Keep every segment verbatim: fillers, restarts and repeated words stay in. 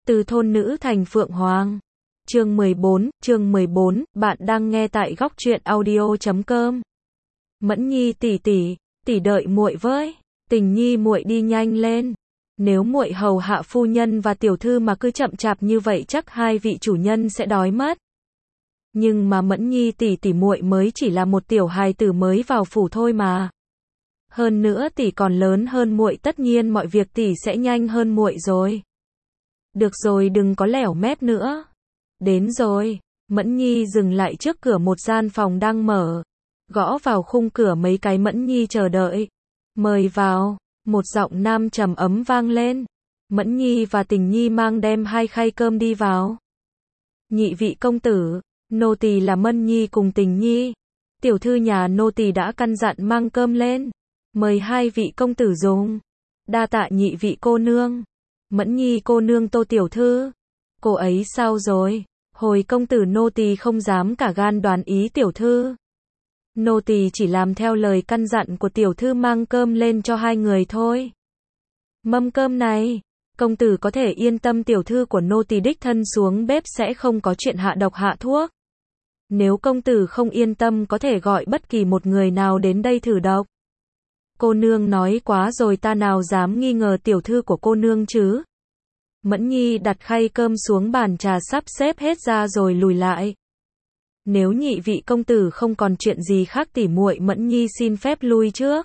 Từ thôn nữ thành phượng hoàng. Chương mười bốn, chương mười bốn, bạn đang nghe tại góc truyện audio chấm com. Mẫn Nhi tỷ tỷ, tỷ đợi muội với. Tình Nhi muội đi nhanh lên. Nếu muội hầu hạ phu nhân và tiểu thư mà cứ chậm chạp như vậy chắc hai vị chủ nhân sẽ đói mất. Nhưng mà Mẫn Nhi tỷ tỷ muội mới chỉ là một tiểu hài tử mới vào phủ thôi mà. Hơn nữa tỷ còn lớn hơn muội, tất nhiên mọi việc tỷ sẽ nhanh hơn muội rồi. Được rồi, đừng có lẻo mép nữa. Đến rồi. Mẫn Nhi dừng lại trước cửa một gian phòng đang mở. Gõ vào khung cửa mấy cái. Mẫn Nhi chờ đợi. Mời vào. Một giọng nam trầm ấm vang lên. Mẫn Nhi và Tình Nhi mang đem hai khay cơm đi vào. Nhị vị công tử, nô tỳ là Mẫn Nhi cùng Tình Nhi. Tiểu thư nhà nô tỳ đã căn dặn mang cơm lên. Mời hai vị công tử dùng. Đa tạ nhị vị cô nương. Mẫn Nhi cô nương Tô tiểu thư. Cô ấy sao rồi? Hồi công tử nô tỳ không dám cả gan đoán ý tiểu thư. Nô tỳ chỉ làm theo lời căn dặn của tiểu thư, mang cơm lên cho hai người thôi. Mâm cơm này, công tử có thể yên tâm, tiểu thư của nô tỳ đích thân xuống bếp sẽ không có chuyện hạ độc hạ thuốc. Nếu công tử không yên tâm có thể gọi bất kỳ một người nào đến đây thử độc. Cô nương nói quá rồi, ta nào dám nghi ngờ tiểu thư của cô nương chứ. Mẫn Nhi đặt khay cơm xuống bàn trà, sắp xếp hết ra rồi lùi lại. Nếu nhị vị công tử không còn chuyện gì khác, tỉ muội Mẫn Nhi xin phép lui trước.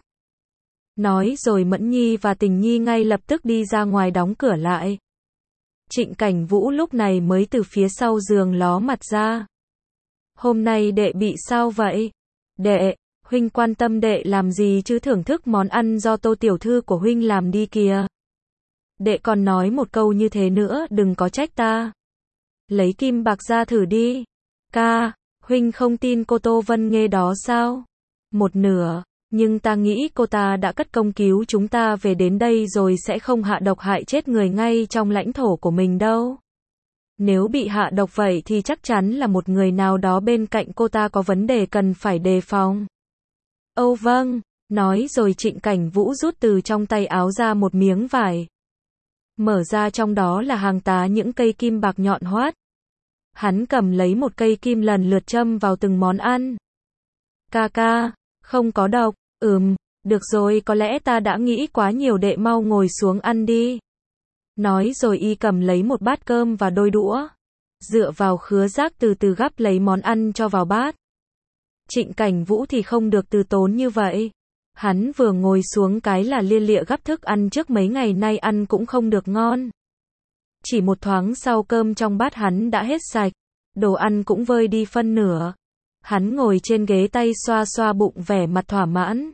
Nói rồi Mẫn Nhi và Tình Nhi ngay lập tức đi ra ngoài, đóng cửa lại. Trịnh Cảnh Vũ lúc này mới từ phía sau giường ló mặt ra. Hôm nay đệ bị sao vậy? Đệ, huynh quan tâm đệ làm gì chứ, thưởng thức món ăn do Tô tiểu thư của huynh làm đi kìa. Đệ còn nói một câu như thế nữa, đừng có trách ta. Lấy kim bạc ra thử đi. Ca, huynh không tin cô Tô Vân Nghê đó sao? Một nửa, nhưng ta nghĩ cô ta đã cất công cứu chúng ta về đến đây rồi, sẽ không hạ độc hại chết người ngay trong lãnh thổ của mình đâu. Nếu bị hạ độc vậy thì chắc chắn là một người nào đó bên cạnh cô ta có vấn đề cần phải đề phòng. Âu vâng, nói rồi Trịnh Cảnh Vũ rút từ trong tay áo ra một miếng vải. Mở ra, trong đó là hàng tá những cây kim bạc nhọn hoắt. Hắn cầm lấy một cây kim lần lượt châm vào từng món ăn. Ca ca, không có độc. Ừm, được rồi, có lẽ ta đã nghĩ quá nhiều, đệ mau ngồi xuống ăn đi. Nói rồi y cầm lấy một bát cơm và đôi đũa. Dựa vào khứa giác từ từ gắp lấy món ăn cho vào bát. Trịnh Cảnh Vũ thì không được từ tốn như vậy. Hắn vừa ngồi xuống cái là lia lịa gắp thức ăn trước mấy ngày nay ăn cũng không được ngon. Chỉ một thoáng sau cơm trong bát hắn đã hết sạch, đồ ăn cũng vơi đi phân nửa. Hắn ngồi trên ghế, tay xoa xoa bụng, vẻ mặt thỏa mãn.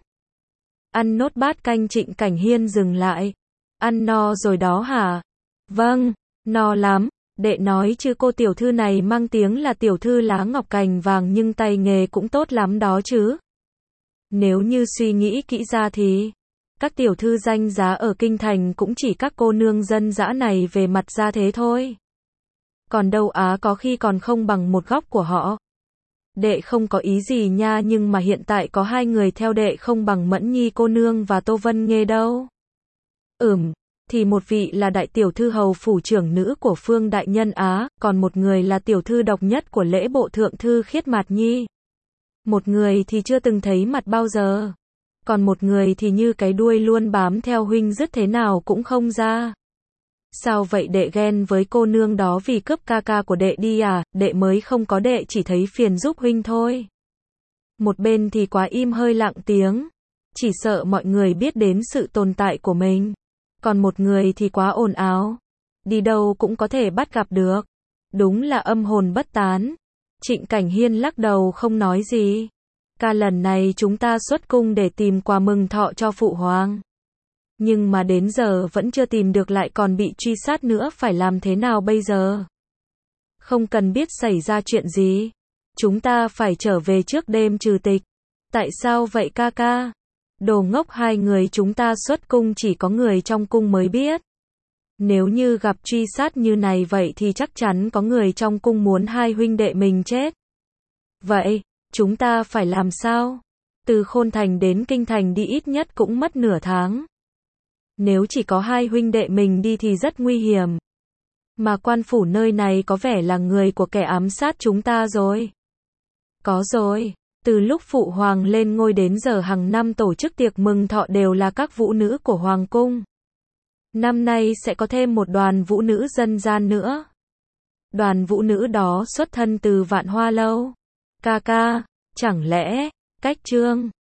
Ăn nốt bát canh. Trịnh Cảnh Hiên dừng lại. Ăn no rồi đó hả? Vâng, no lắm. Đệ nói chứ cô tiểu thư này mang tiếng là tiểu thư lá ngọc cành vàng, nhưng tay nghề cũng tốt lắm đó chứ. Nếu như suy nghĩ kỹ ra thì các tiểu thư danh giá ở kinh thành cũng chỉ các cô nương dân dã này về mặt ra thế thôi. Còn đâu á, có khi còn không bằng một góc của họ. Đệ không có ý gì nha, nhưng mà hiện tại có hai người theo đệ không bằng Mẫn Nhi cô nương và Tô Vân Nghê đâu. Ừm, thì một vị là đại tiểu thư hầu phủ trưởng nữ của Phương đại nhân Á, còn một người là tiểu thư độc nhất của lễ bộ thượng thư Khiết Mạt Nhi. Một người thì chưa từng thấy mặt bao giờ. Còn một người thì như cái đuôi luôn bám theo huynh, dứt thế nào cũng không ra. Sao vậy, đệ ghen với cô nương đó vì cướp ca ca của đệ đi à? Đệ mới không có, đệ chỉ thấy phiền giúp huynh thôi. Một bên thì quá im hơi lặng tiếng, chỉ sợ mọi người biết đến sự tồn tại của mình. Còn một người thì quá ồn ào, đi đâu cũng có thể bắt gặp được. Đúng là âm hồn bất tán. Trịnh Cảnh Hiên lắc đầu không nói gì. Ca, lần này chúng ta xuất cung để tìm quà mừng thọ cho phụ hoàng. Nhưng mà đến giờ vẫn chưa tìm được, lại còn bị truy sát nữa, phải làm thế nào bây giờ? Không cần biết xảy ra chuyện gì. Chúng ta phải trở về trước đêm trừ tịch. Tại sao vậy ca ca? Đồ ngốc, hai người chúng ta xuất cung chỉ có người trong cung mới biết. Nếu như gặp truy sát như này vậy thì chắc chắn có người trong cung muốn hai huynh đệ mình chết. Vậy, chúng ta phải làm sao? Từ Khôn Thành đến Kinh Thành đi ít nhất cũng mất nửa tháng. Nếu chỉ có hai huynh đệ mình đi thì rất nguy hiểm. Mà quan phủ nơi này có vẻ là người của kẻ ám sát chúng ta rồi. Có rồi. Từ lúc phụ hoàng lên ngôi đến giờ hàng năm tổ chức tiệc mừng thọ đều là các vũ nữ của hoàng cung. Năm nay sẽ có thêm một đoàn vũ nữ dân gian nữa. Đoàn vũ nữ đó xuất thân từ Vạn Hoa Lâu. Ca ca, chẳng lẽ, Cách Trương